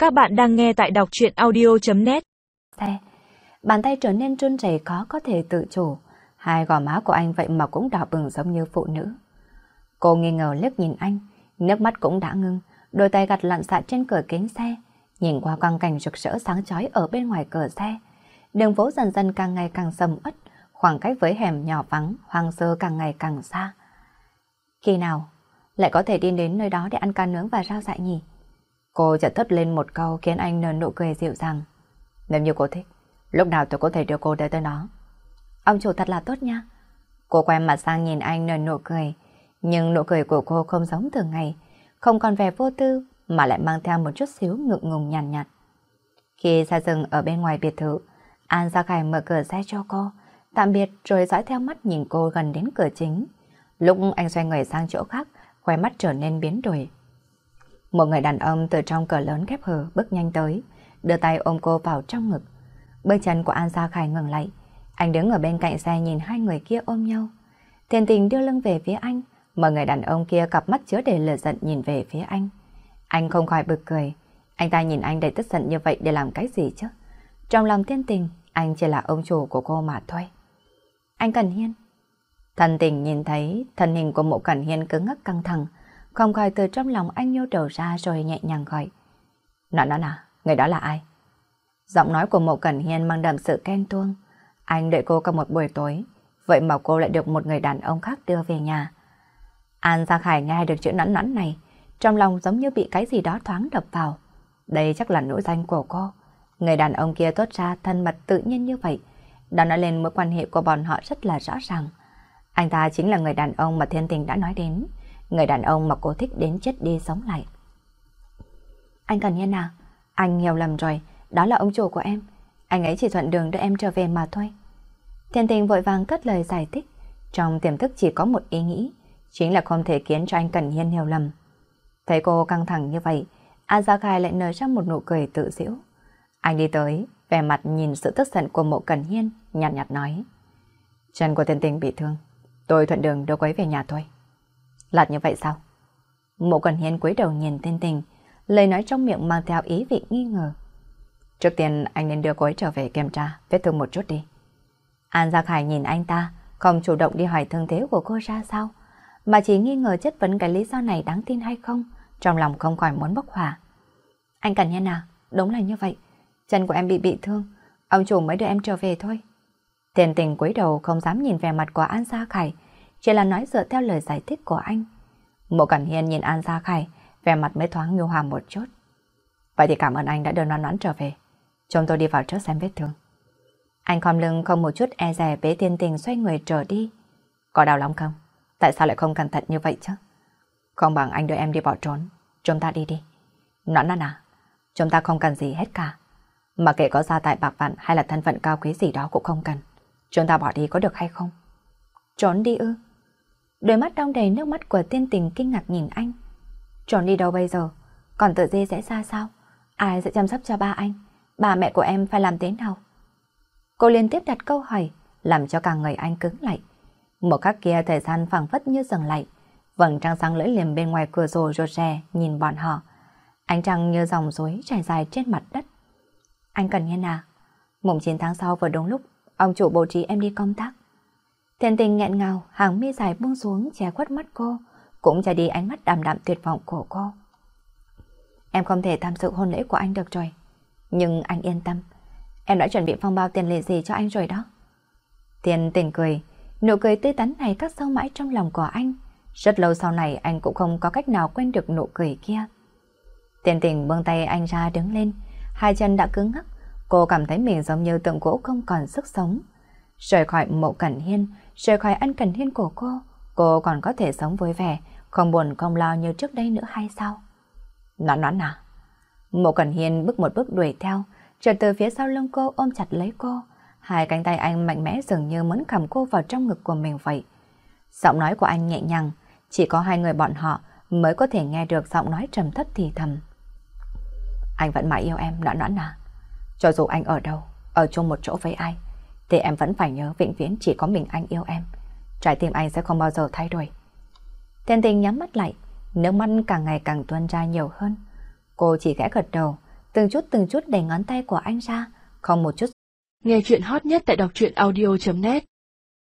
Các bạn đang nghe tại đọc truyện audio.net. Bàn tay trở nên run rẩy khó có thể tự chủ. Hai gò má của anh vậy mà cũng đỏ bừng giống như phụ nữ. Cô nghi ngờ liếc nhìn anh, nước mắt cũng đã ngưng, đôi tay gặt lặn xạ trên cửa kính xe, nhìn qua quang cảnh rực rỡ sáng chói ở bên ngoài cửa xe. Đường phố dần dần càng ngày càng sầm uất, khoảng cách với hẻm nhỏ vắng, hoang sơ càng ngày càng xa. Khi nào lại có thể đi đến nơi đó để ăn cá nướng và rau dại nhỉ? Cô chợt thốt lên một câu khiến anh nở nụ cười dịu dàng. Nếu như cô thích, lúc nào tôi có thể đưa cô tới đó. Ông chủ thật là tốt nha. Cô quay mặt sang nhìn anh nở nụ cười, nhưng nụ cười của cô không giống thường ngày, không còn vẻ vô tư mà lại mang theo một chút xíu ngượng ngùng nhàn nhạt. Khi xe dừng ở bên ngoài biệt thự, An Gia Khải mở cửa xe cho cô, tạm biệt rồi dõi theo mắt nhìn cô gần đến cửa chính. Lúc anh xoay người sang chỗ khác, khóe mắt trở nên biến đổi. Một người đàn ông từ trong cửa lớn khép hờ bước nhanh tới, đưa tay ôm cô vào trong ngực. Bước chân của An Gia Khải ngừng lại, anh đứng ở bên cạnh xe nhìn hai người kia ôm nhau. Thiền Tình đưa lưng về phía anh, mà người đàn ông kia cặp mắt chứa đầy lửa giận nhìn về phía anh. Anh không khỏi bực cười, anh ta nhìn anh đầy tức giận như vậy để làm cái gì chứ? Trong lòng Thiên Tình, anh chỉ là ông chủ của cô mà thôi. Anh Cẩn Hiên. Thần Tình nhìn thấy thân hình của Mộ Cẩn Hiên cứng ngắc căng thẳng, không khỏi từ trong lòng anh nhô đầu ra rồi nhẹ nhàng gọi. Nó người đó là ai? Giọng nói của Mộ Cẩn Hiên mang đậm sự ghen tuông. Anh đợi cô cả một buổi tối, vậy mà cô lại được một người đàn ông khác đưa về nhà. An Gia Khải nghe được chữ nắn nắn này, trong lòng giống như bị cái gì đó thoáng đập vào. Đây chắc là nỗi danh của cô. Người đàn ông kia tốt ra thân mật tự nhiên như vậy, đã nói lên mối quan hệ của bọn họ rất là rõ ràng. Anh ta chính là người đàn ông mà Thiên Tình đã nói đến, người đàn ông mà cô thích đến chết đi sống lại. Anh Cẩn Hiên à, anh hiểu lầm rồi, đó là ông chủ của em. Anh ấy chỉ thuận đường đưa em trở về mà thôi. Thiên Tình vội vàng cất lời giải thích, trong tiềm thức chỉ có một ý nghĩ, chính là không thể khiến cho anh Cẩn Hiên hiểu lầm. Thấy cô căng thẳng như vậy, An Gia Khải lại nở ra một nụ cười tự giễu. Anh đi tới, vẻ mặt nhìn sự tức giận của Mộ Cẩn Hiên, nhạt nhạt nói. Chân của Thiên Tình bị thương, tôi thuận đường đưa cô ấy về nhà thôi. Lạt như vậy sao? Mộ Cẩn Hiên cúi đầu nhìn Thiên Tình, lời nói trong miệng mang theo ý vị nghi ngờ. Trước tiên anh nên đưa cô ấy trở về kiểm tra vết thương một chút đi. An Gia Khải nhìn anh ta, không chủ động đi hỏi thương thế của cô ra sao, mà chỉ nghi ngờ chất vấn cái lý do này đáng tin hay không, trong lòng không khỏi muốn bốc hỏa. Anh Cẩn Hiên à, đúng là như vậy, chân của em bị thương, ông chủ mới đưa em trở về thôi. Thiên Tình cúi đầu không dám nhìn vẻ mặt của An Gia Khải, chỉ là nói dựa theo lời giải thích của anh. Mộ Cẩn Hiên nhìn An Gia Khải, vẻ mặt mới thoáng nhu hòa một chút. Vậy thì cảm ơn anh đã đưa Noãn trở về. Chúng tôi đi vào trước xem vết thương. Anh khom lưng không một chút e dè bế Thiên Tình xoay người trở đi. Có đau lắm không? Tại sao lại không cẩn thận như vậy chứ? Không bằng anh đưa em đi bỏ trốn. Chúng ta đi đi. Noãn à, chúng ta không cần gì hết cả. Mà kể có gia tài bạc vạn hay là thân phận cao quý gì đó cũng không cần. Chúng ta bỏ đi có được hay không? Trốn đi ư? Đôi mắt đong đầy nước mắt của Thiên Tình kinh ngạc nhìn anh. Trốn đi đâu bây giờ? Còn tự dê sẽ ra sao? Ai sẽ chăm sóc cho ba anh? Bà mẹ của em phải làm thế nào? Cô liên tiếp đặt câu hỏi, làm cho cả người anh cứng lại. Một khắc kia thời gian phảng phất như dừng lại. Vầng trăng sáng lưỡi liềm bên ngoài cửa sổ rụt rè nhìn bọn họ. Ánh trăng như dòng suối trải dài trên mặt đất. Anh Cẩn Hiên à, mùng 9 tháng sau vừa đúng lúc ông chủ bố trí em đi công tác. Thiên Tình nghẹn ngào, hàng mi dài buông xuống che khuất mắt cô, cũng che đi ánh mắt đạm đạm tuyệt vọng của cô. Em không thể tham dự hôn lễ của anh được rồi. Nhưng anh yên tâm, em đã chuẩn bị phong bao tiền lì xì cho anh rồi đó. Thiên Tình cười, nụ cười tươi tắn này khắc sâu mãi trong lòng của anh. Rất lâu sau này anh cũng không có cách nào quên được nụ cười kia. Thiên Tình buông tay anh ra đứng lên, hai chân đã cứng ngắc, cô cảm thấy mình giống như tượng gỗ không còn sức sống. Rời khỏi Mộ Cẩn Hiên, rời khỏi anh Cẩn Hiên của cô còn có thể sống vui vẻ, không buồn không lo như trước đây nữa hay sao? Noãn à? Mộ Cẩn Hiên bước một bước đuổi theo, chợt từ phía sau lưng cô ôm chặt lấy cô, hai cánh tay anh mạnh mẽ dường như muốn cầm cô vào trong ngực của mình vậy. Giọng nói của anh nhẹ nhàng, chỉ có hai người bọn họ mới có thể nghe được giọng nói trầm thấp thì thầm. Anh vẫn mãi yêu em, Noãn à? Cho dù anh ở đâu, ở chung một chỗ với ai, thì em vẫn phải nhớ vĩnh viễn chỉ có mình anh yêu em. Trái tim anh sẽ không bao giờ thay đổi. Thiên Tình nhắm mắt lại, nước mắt càng ngày càng tuôn ra nhiều hơn. Cô chỉ khẽ gật đầu, từng chút đẩy ngón tay của anh ra, không một chút. Nghe chuyện hot nhất tại đọc truyện audio.net